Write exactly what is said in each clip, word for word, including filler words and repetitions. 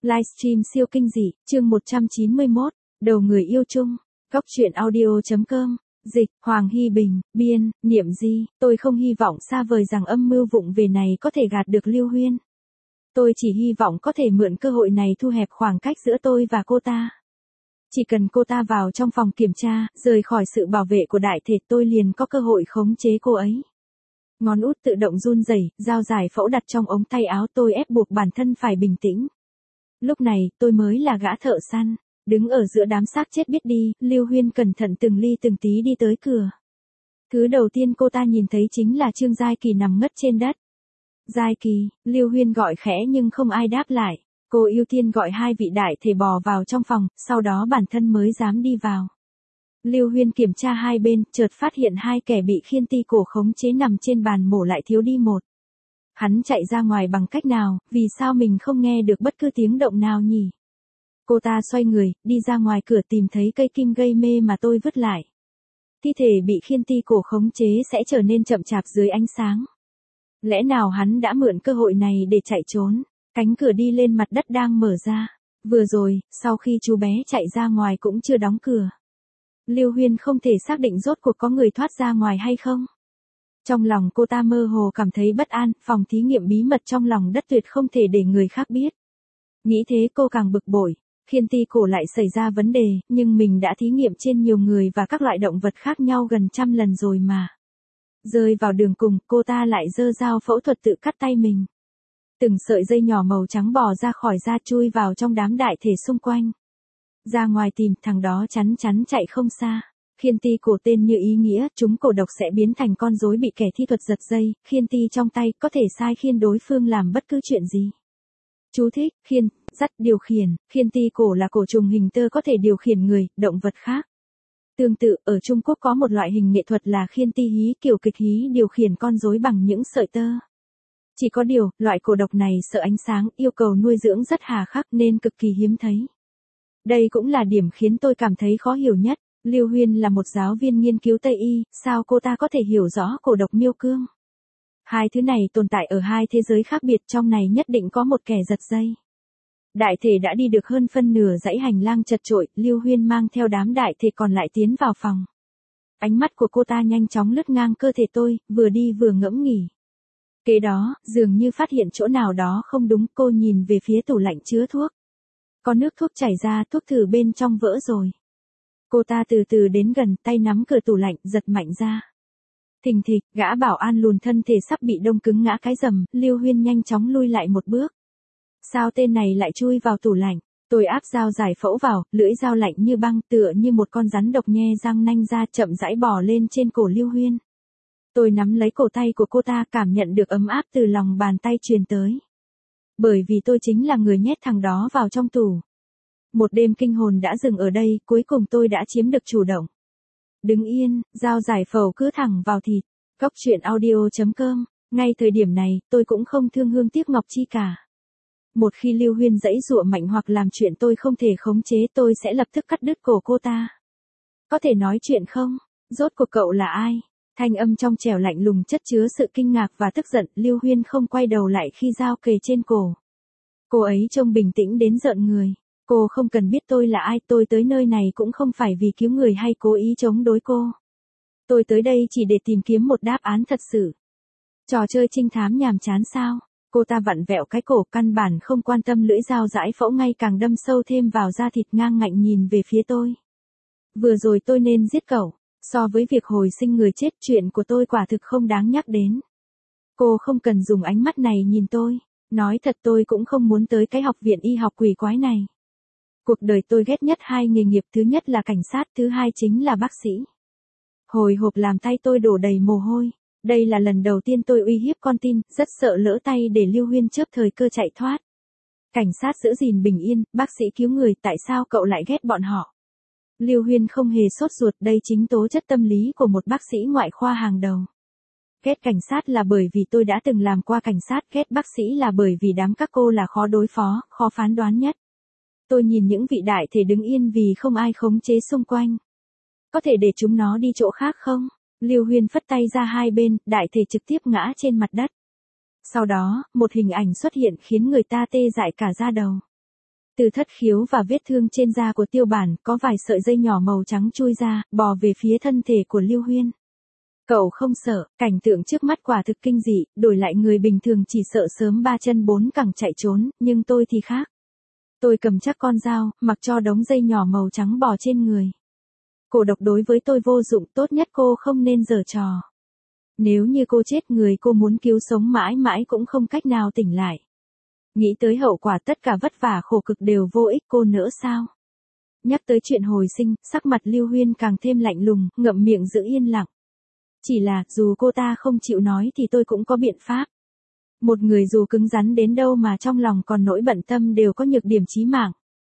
Livestream siêu kinh dị, chương một trăm chín mươi mốt, đầu người yêu chung, góc truyện audio.com, dịch, Hoàng Hy Bình, biên, Niệm Di, tôi không hy vọng xa vời rằng âm mưu vụng về này có thể gạt được Lưu Huyên. Tôi chỉ hy vọng có thể mượn cơ hội này thu hẹp khoảng cách giữa tôi và cô ta. Chỉ cần cô ta vào trong phòng kiểm tra, rời khỏi sự bảo vệ của đại thể, tôi liền có cơ hội khống chế cô ấy. Ngón út tự động run rẩy, dao giải phẫu đặt trong ống tay áo, tôi ép buộc bản thân phải bình tĩnh. Lúc này, tôi mới là gã thợ săn, đứng ở giữa đám xác chết biết đi. Lưu Huyên cẩn thận từng ly từng tí đi tới cửa. Thứ đầu tiên cô ta nhìn thấy chính là Trương Giai Kỳ nằm ngất trên đất. Giai Kỳ, Lưu Huyên gọi khẽ nhưng không ai đáp lại. Cô ưu tiên gọi hai vị đại thể bò vào trong phòng, sau đó bản thân mới dám đi vào. Lưu Huyên kiểm tra hai bên, chợt phát hiện hai kẻ bị khiên ti cổ khống chế nằm trên bàn mổ lại thiếu đi một. Hắn chạy ra ngoài bằng cách nào, vì sao mình không nghe được bất cứ tiếng động nào nhỉ? Cô ta xoay người, đi ra ngoài cửa tìm thấy cây kim gây mê mà tôi vứt lại. Thi thể bị khiên ti cổ khống chế sẽ trở nên chậm chạp dưới ánh sáng. Lẽ nào hắn đã mượn cơ hội này để chạy trốn? Cánh cửa đi lên mặt đất đang mở ra. Vừa rồi, sau khi chú bé chạy ra ngoài cũng chưa đóng cửa. Lưu Huyên không thể xác định rốt cuộc có người thoát ra ngoài hay không. Trong lòng cô ta mơ hồ cảm thấy bất an, phòng thí nghiệm bí mật trong lòng đất tuyệt không thể để người khác biết. Nghĩ thế cô càng bực bội, khiên ti cổ lại xảy ra vấn đề, nhưng mình đã thí nghiệm trên nhiều người và các loại động vật khác nhau gần trăm lần rồi mà. Rơi vào đường cùng, cô ta lại giơ dao phẫu thuật tự cắt tay mình. Từng sợi dây nhỏ màu trắng bò ra khỏi da chui vào trong đám đại thể xung quanh. Ra ngoài tìm, thằng đó chắn chắn chạy không xa. Khiên ti cổ tên như ý nghĩa, chúng cổ độc sẽ biến thành con rối bị kẻ thi thuật giật dây, khiên ti trong tay, có thể sai khiên đối phương làm bất cứ chuyện gì. Chú thích, khiên, dắt, điều khiển, khiên ti cổ là cổ trùng hình tơ có thể điều khiển người, động vật khác. Tương tự, ở Trung Quốc có một loại hình nghệ thuật là khiên ti hí, kiểu kịch hí điều khiển con rối bằng những sợi tơ. Chỉ có điều, loại cổ độc này sợ ánh sáng, yêu cầu nuôi dưỡng rất hà khắc nên cực kỳ hiếm thấy. Đây cũng là điểm khiến tôi cảm thấy khó hiểu nhất. Lưu Huyên là một giáo viên nghiên cứu Tây y, sao cô ta có thể hiểu rõ cổ độc miêu cương? Hai thứ này tồn tại ở hai thế giới khác biệt, trong này nhất định có một kẻ giật dây. Đại thể đã đi được hơn phân nửa dãy hành lang chật chội, Lưu Huyên mang theo đám đại thể còn lại tiến vào phòng. Ánh mắt của cô ta nhanh chóng lướt ngang cơ thể tôi, vừa đi vừa ngẫm nghĩ. Kế đó, dường như phát hiện chỗ nào đó không đúng, cô nhìn về phía tủ lạnh chứa thuốc. Có nước thuốc chảy ra, thuốc thử bên trong vỡ rồi. Cô ta từ từ đến gần, tay nắm cửa tủ lạnh, giật mạnh ra. Thình thịch, gã bảo an lùn thân thể sắp bị đông cứng ngã cái rầm, Lưu Huyên nhanh chóng lui lại một bước. Sao tên này lại chui vào tủ lạnh? Tôi áp dao giải phẫu vào, lưỡi dao lạnh như băng, tựa như một con rắn độc nhe răng nanh ra, chậm rãi bò lên trên cổ Lưu Huyên. Tôi nắm lấy cổ tay của cô ta, cảm nhận được ấm áp từ lòng bàn tay truyền tới. Bởi vì tôi chính là người nhét thằng đó vào trong tủ. Một đêm kinh hồn đã dừng ở đây, cuối cùng tôi đã chiếm được chủ động. Đứng yên, dao giải phẫu cứ thẳng vào thịt. Góc truyện audio.com, ngay thời điểm này, tôi cũng không thương hương tiếc ngọc chi cả. Một khi Lưu Huyên giãy giụa mạnh hoặc làm chuyện tôi không thể khống chế, tôi sẽ lập tức cắt đứt cổ cô ta. Có thể nói chuyện không? Rốt cuộc cậu là ai? Thanh âm trong trẻo lạnh lùng chất chứa sự kinh ngạc và tức giận. Lưu Huyên không quay đầu lại khi dao kề trên cổ. Cô ấy trông bình tĩnh đến rợn người. Cô không cần biết tôi là ai, tôi tới nơi này cũng không phải vì cứu người hay cố ý chống đối cô. Tôi tới đây chỉ để tìm kiếm một đáp án thật sự. Trò chơi trinh thám nhàm chán sao? Cô ta vặn vẹo cái cổ, căn bản không quan tâm lưỡi dao giải phẫu ngay càng đâm sâu thêm vào da thịt, ngang ngạnh nhìn về phía tôi. Vừa rồi tôi nên giết cậu. So với việc hồi sinh người chết, chuyện của tôi quả thực không đáng nhắc đến. Cô không cần dùng ánh mắt này nhìn tôi. Nói thật, tôi cũng không muốn tới cái học viện y học quỷ quái này. Cuộc đời tôi ghét nhất hai nghề nghiệp, thứ nhất là cảnh sát, thứ hai chính là bác sĩ. Hồi hộp làm tay tôi đổ đầy mồ hôi. Đây là lần đầu tiên tôi uy hiếp con tin, rất sợ lỡ tay để Lưu Huyên chớp thời cơ chạy thoát. Cảnh sát giữ gìn bình yên, bác sĩ cứu người, tại sao cậu lại ghét bọn họ? Lưu Huyên không hề sốt ruột, đây chính tố chất tâm lý của một bác sĩ ngoại khoa hàng đầu. Ghét cảnh sát là bởi vì tôi đã từng làm qua cảnh sát, ghét bác sĩ là bởi vì đám các cô là khó đối phó, khó phán đoán nhất. Tôi nhìn những vị đại thể đứng yên vì không ai khống chế xung quanh. Có thể để chúng nó đi chỗ khác không? Lưu Huyên phất tay ra hai bên, đại thể trực tiếp ngã trên mặt đất. Sau đó, một hình ảnh xuất hiện khiến người ta tê dại cả da đầu. Từ thất khiếu và vết thương trên da của Tiêu Bản có vài sợi dây nhỏ màu trắng chui ra, bò về phía thân thể của Lưu Huyên. Cậu không sợ, cảnh tượng trước mắt quả thực kinh dị, đổi lại người bình thường chỉ sợ sớm ba chân bốn cẳng chạy trốn, nhưng tôi thì khác. Tôi cầm chắc con dao, mặc cho đống dây nhỏ màu trắng bò trên người. Cổ độc đối với tôi vô dụng, tốt nhất cô không nên giở trò. Nếu như cô chết, người cô muốn cứu sống mãi mãi cũng không cách nào tỉnh lại. Nghĩ tới hậu quả tất cả vất vả khổ cực đều vô ích, cô nỡ sao? Nhắc tới chuyện hồi sinh, sắc mặt Lưu Huyên càng thêm lạnh lùng, ngậm miệng giữ yên lặng. Chỉ là, dù cô ta không chịu nói thì tôi cũng có biện pháp. Một người dù cứng rắn đến đâu mà trong lòng còn nỗi bận tâm đều có nhược điểm chí mạng.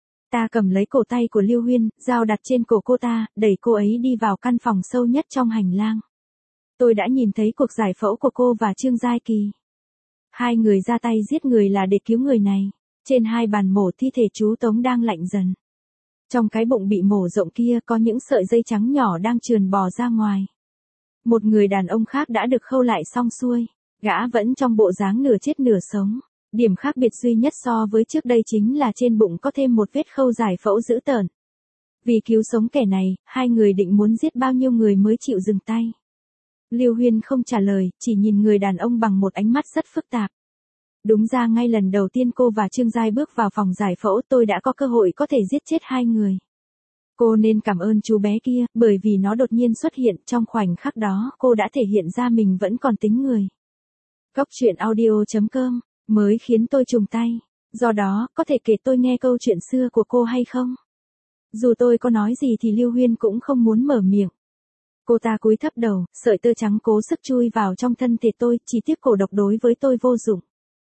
Ta cầm lấy cổ tay của Lưu Huyên, dao đặt trên cổ cô ta, đẩy cô ấy đi vào căn phòng sâu nhất trong hành lang. Tôi đã nhìn thấy cuộc giải phẫu của cô và Trương Giai Kỳ. Hai người ra tay giết người là để cứu người này. Trên hai bàn mổ thi thể chú Tống đang lạnh dần. Trong cái bụng bị mổ rộng kia có những sợi dây trắng nhỏ đang trườn bò ra ngoài. Một người đàn ông khác đã được khâu lại xong xuôi. Gã vẫn trong bộ dáng nửa chết nửa sống. Điểm khác biệt duy nhất so với trước đây chính là trên bụng có thêm một vết khâu giải phẫu dữ tợn. Vì cứu sống kẻ này, hai người định muốn giết bao nhiêu người mới chịu dừng tay. Lưu Huyên không trả lời, chỉ nhìn người đàn ông bằng một ánh mắt rất phức tạp. Đúng ra ngay lần đầu tiên cô và Trương Giai bước vào phòng giải phẫu tôi đã có cơ hội có thể giết chết hai người. Cô nên cảm ơn chú bé kia, bởi vì nó đột nhiên xuất hiện trong khoảnh khắc đó cô đã thể hiện ra mình vẫn còn tính người. Góc truyện audio chấm com mới khiến tôi trùng tay. Do đó, có thể kể tôi nghe câu chuyện xưa của cô hay không? Dù tôi có nói gì thì Lưu Huyên cũng không muốn mở miệng. Cô ta cúi thấp đầu, sợi tơ trắng cố sức chui vào trong thân thể tôi, chỉ tiếc cổ độc đối với tôi vô dụng.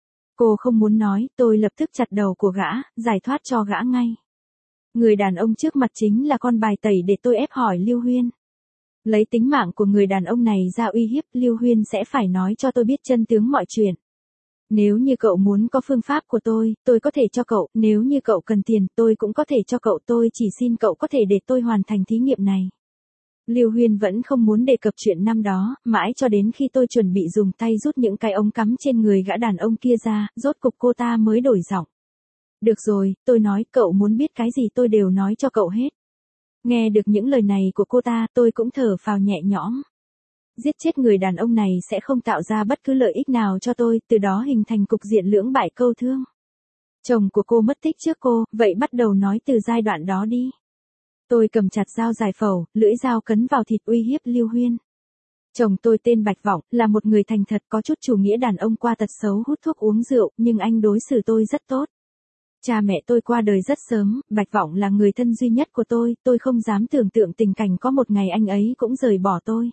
Cô không muốn nói, tôi lập tức chặt đầu của gã, giải thoát cho gã ngay. Người đàn ông trước mặt chính là con bài tẩy để tôi ép hỏi Lưu Huyên. Lấy tính mạng của người đàn ông này ra uy hiếp, Lưu Huyên sẽ phải nói cho tôi biết chân tướng mọi chuyện. Nếu như cậu muốn có phương pháp của tôi, tôi có thể cho cậu, nếu như cậu cần tiền, tôi cũng có thể cho cậu, tôi chỉ xin cậu có thể để tôi hoàn thành thí nghiệm này. Lưu Huyên vẫn không muốn đề cập chuyện năm đó, mãi cho đến khi tôi chuẩn bị dùng tay rút những cái ống cắm trên người gã đàn ông kia ra, rốt cục cô ta mới đổi giọng. Được rồi, tôi nói, cậu muốn biết cái gì tôi đều nói cho cậu hết. Nghe được những lời này của cô ta, tôi cũng thở phào nhẹ nhõm. Giết chết người đàn ông này sẽ không tạo ra bất cứ lợi ích nào cho tôi, từ đó hình thành cục diện lưỡng bại câu thương. Chồng của cô mất tích trước cô, vậy bắt đầu nói từ giai đoạn đó đi. Tôi cầm chặt dao giải phẫu, lưỡi dao cấn vào thịt uy hiếp Lưu Huyên. Chồng tôi tên Bạch Vọng, là một người thành thật có chút chủ nghĩa đàn ông qua tật xấu hút thuốc uống rượu, nhưng anh đối xử tôi rất tốt. Cha mẹ tôi qua đời rất sớm, Bạch Vọng là người thân duy nhất của tôi, tôi không dám tưởng tượng tình cảnh có một ngày anh ấy cũng rời bỏ tôi.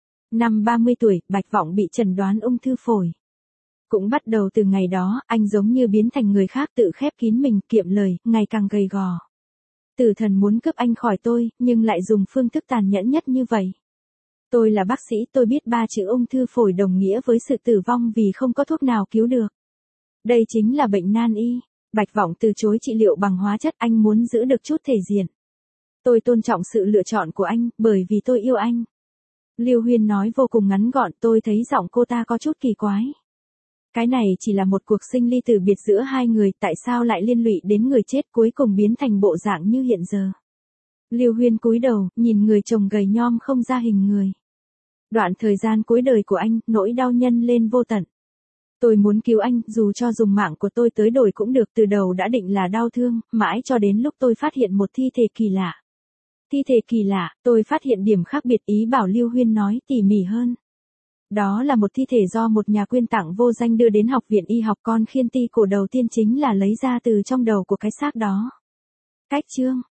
Năm ba mươi tuổi, Bạch Vọng bị chẩn đoán ung thư phổi. Cũng bắt đầu từ ngày đó, anh giống như biến thành người khác tự khép kín mình, kiệm lời, ngày càng gầy gò. Tử thần muốn cướp anh khỏi tôi, nhưng lại dùng phương thức tàn nhẫn nhất như vậy. Tôi là bác sĩ, tôi biết ba chữ ung thư phổi đồng nghĩa với sự tử vong vì không có thuốc nào cứu được. Đây chính là bệnh nan y. Bạch Vọng từ chối trị liệu bằng hóa chất, anh muốn giữ được chút thể diện. Tôi tôn trọng sự lựa chọn của anh, bởi vì tôi yêu anh. Lưu Huyên nói vô cùng ngắn gọn, tôi thấy giọng cô ta có chút kỳ quái. Cái này chỉ là một cuộc sinh ly tử biệt giữa hai người, tại sao lại liên lụy đến người chết cuối cùng biến thành bộ dạng như hiện giờ. Lưu Huyên cúi đầu, nhìn người chồng gầy nhom không ra hình người. Đoạn thời gian cuối đời của anh, nỗi đau nhân lên vô tận. Tôi muốn cứu anh, dù cho dùng mạng của tôi tới đổi cũng được, từ đầu đã định là đau thương, mãi cho đến lúc tôi phát hiện một thi thể kỳ lạ. Thi thể kỳ lạ, tôi phát hiện điểm khác biệt, ý bảo Lưu Huyên nói tỉ mỉ hơn. Đó là một thi thể do một nhà quyên tặng vô danh đưa đến học viện y học, con khiên ti cổ đầu tiên chính là lấy ra từ trong đầu của cái xác đó. Cách chương